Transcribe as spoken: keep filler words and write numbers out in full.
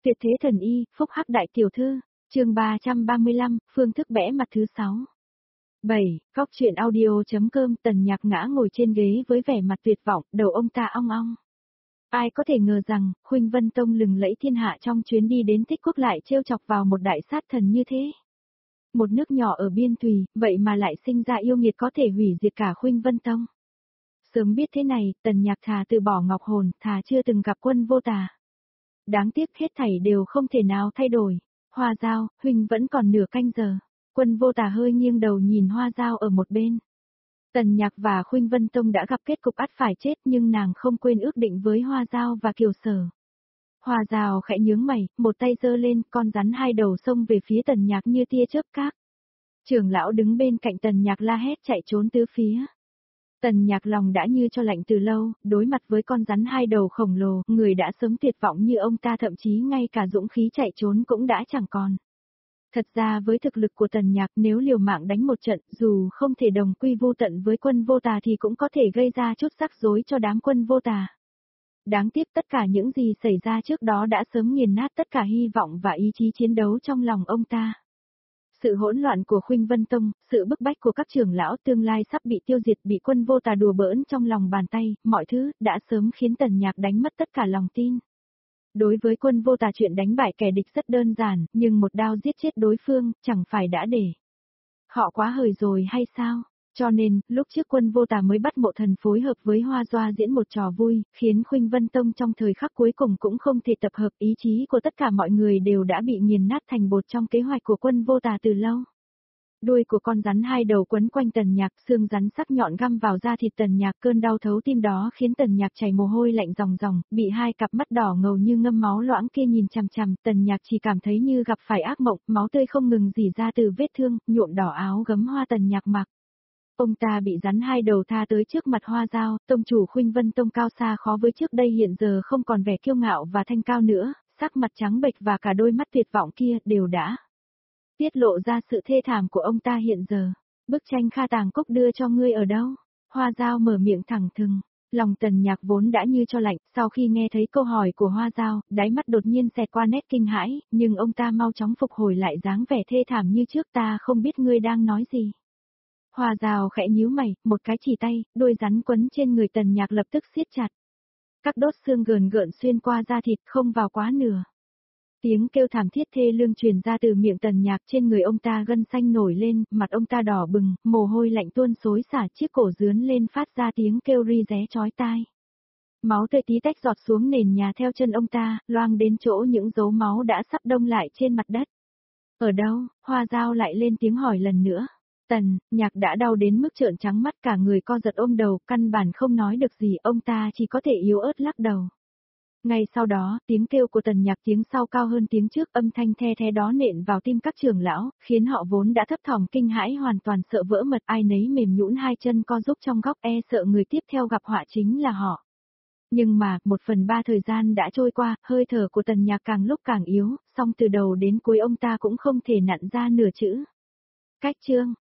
Tuyệt thế thần y, phúc hắc đại tiểu thư, chương ba trăm ba mươi lăm, phương thức bẽ mặt thứ sáu. bảy. Góc truyện audio.com. Tần Nhạc ngã ngồi trên ghế với vẻ mặt tuyệt vọng, đầu ông ta ong ong. Ai có thể ngờ rằng, Khuynh Vân Tông lừng lẫy thiên hạ trong chuyến đi đến Tích Quốc lại trêu chọc vào một đại sát thần như thế. Một nước nhỏ ở biên thùy, vậy mà lại sinh ra yêu nghiệt có thể hủy diệt cả Khuynh Vân Tông. Sớm biết thế này, Tần Nhạc thà từ bỏ Ngọc Hồn, thà chưa từng gặp Quân Vô Tà. Đáng tiếc hết thảy đều không thể nào thay đổi. Hoa Dao, huynh vẫn còn nửa canh giờ. Quân Vô Tà hơi nghiêng đầu nhìn Hoa Dao ở một bên. Tần Nhạc và Khuynh Vân Tông đã gặp kết cục ắt phải chết nhưng nàng không quên ước định với Hoa Dao và Kiều Sở. Hoa Dao khẽ nhướng mày, một tay giơ lên, con rắn hai đầu xông về phía Tần Nhạc như tia chớp cát. Trưởng lão đứng bên cạnh Tần Nhạc la hét chạy trốn tứ phía. Tần Nhạc lòng đã như cho lạnh từ lâu, đối mặt với con rắn hai đầu khổng lồ, người đã sớm tuyệt vọng như ông ta, thậm chí ngay cả dũng khí chạy trốn cũng đã chẳng còn. Thật ra với thực lực của Tần Nhạc, nếu liều mạng đánh một trận, dù không thể đồng quy vô tận với Quân Vô Tà thì cũng có thể gây ra chút rắc rối cho đám Quân Vô Tà. Đáng tiếc tất cả những gì xảy ra trước đó đã sớm nghiền nát tất cả hy vọng và ý chí chiến đấu trong lòng ông ta. Sự hỗn loạn của Khuynh Vân Tông, sự bức bách của các trưởng lão tương lai sắp bị tiêu diệt, bị Quân Vô Tà đùa bỡn trong lòng bàn tay, mọi thứ đã sớm khiến Tần Nhạc đánh mất tất cả lòng tin. Đối với Quân Vô Tà, chuyện đánh bại kẻ địch rất đơn giản, nhưng một đao giết chết đối phương, chẳng phải đã để họ quá hời rồi hay sao? Cho nên, lúc trước Quân Vô Tà mới bắt Mộ Thần phối hợp với Hoa Doa diễn một trò vui, khiến Khuynh Vân Tông trong thời khắc cuối cùng cũng không thể tập hợp, ý chí của tất cả mọi người đều đã bị nghiền nát thành bột trong kế hoạch của Quân Vô Tà từ lâu. Đuôi của con rắn hai đầu quấn quanh Tần Nhạc, xương rắn sắc nhọn găm vào da thịt Tần Nhạc, cơn đau thấu tim đó khiến Tần Nhạc chảy mồ hôi lạnh ròng ròng, bị hai cặp mắt đỏ ngầu như ngâm máu loãng kia nhìn chằm chằm, Tần Nhạc chỉ cảm thấy như gặp phải ác mộng, máu tươi không ngừng rỉ ra từ vết thương, nhuộm đỏ áo gấm Hoa Tần Nhạc mặc. Ông ta bị rắn hai đầu tha tới trước mặt Hoa Dao, tông chủ Khuynh Vân Tông cao xa khó với trước đây hiện giờ không còn vẻ kiêu ngạo và thanh cao nữa, sắc mặt trắng bệch và cả đôi mắt tuyệt vọng kia đều đã tiết lộ ra sự thê thảm của ông ta hiện giờ. Bức tranh Kha Tàng Cốc đưa cho ngươi ở đâu? Hoa Dao mở miệng thẳng thừng. Lòng Tần Nhạc vốn đã như cho lạnh, sau khi nghe thấy câu hỏi của Hoa Dao, đáy mắt đột nhiên xẹt qua nét kinh hãi, nhưng ông ta mau chóng phục hồi lại dáng vẻ thê thảm như trước. Ta không biết ngươi đang nói gì. Hoa Dao khẽ nhíu mày, một cái chỉ tay, đuôi rắn quấn trên người Tần Nhạc lập tức siết chặt. Các đốt xương gờn gợn xuyên qua da thịt không vào quá nửa. Tiếng kêu thảm thiết thê lương truyền ra từ miệng Tần Nhạc, trên người ông ta gân xanh nổi lên, mặt ông ta đỏ bừng, mồ hôi lạnh tuôn xối xả, chiếc cổ rướn lên phát ra tiếng kêu ri ré chói tai. Máu tươi tí tách giọt xuống nền nhà theo chân ông ta, loang đến chỗ những dấu máu đã sắp đông lại trên mặt đất. Ở đâu? Hoa Dao lại lên tiếng hỏi lần nữa. Tần Nhạc đã đau đến mức trợn trắng mắt, cả người co giật ôm đầu, căn bản không nói được gì, ông ta chỉ có thể yếu ớt lắc đầu. Ngay sau đó, tiếng kêu của Tần Nhạc tiếng sau cao hơn tiếng trước, âm thanh the the đó nện vào tim các trưởng lão, khiến họ vốn đã thấp thỏm kinh hãi hoàn toàn sợ vỡ mật, ai nấy mềm nhũn hai chân co rúm trong góc, e sợ người tiếp theo gặp họa chính là họ. Nhưng mà, một phần ba thời gian đã trôi qua, hơi thở của Tần Nhạc càng lúc càng yếu, song từ đầu đến cuối ông ta cũng không thể nặn ra nửa chữ. Cách chương,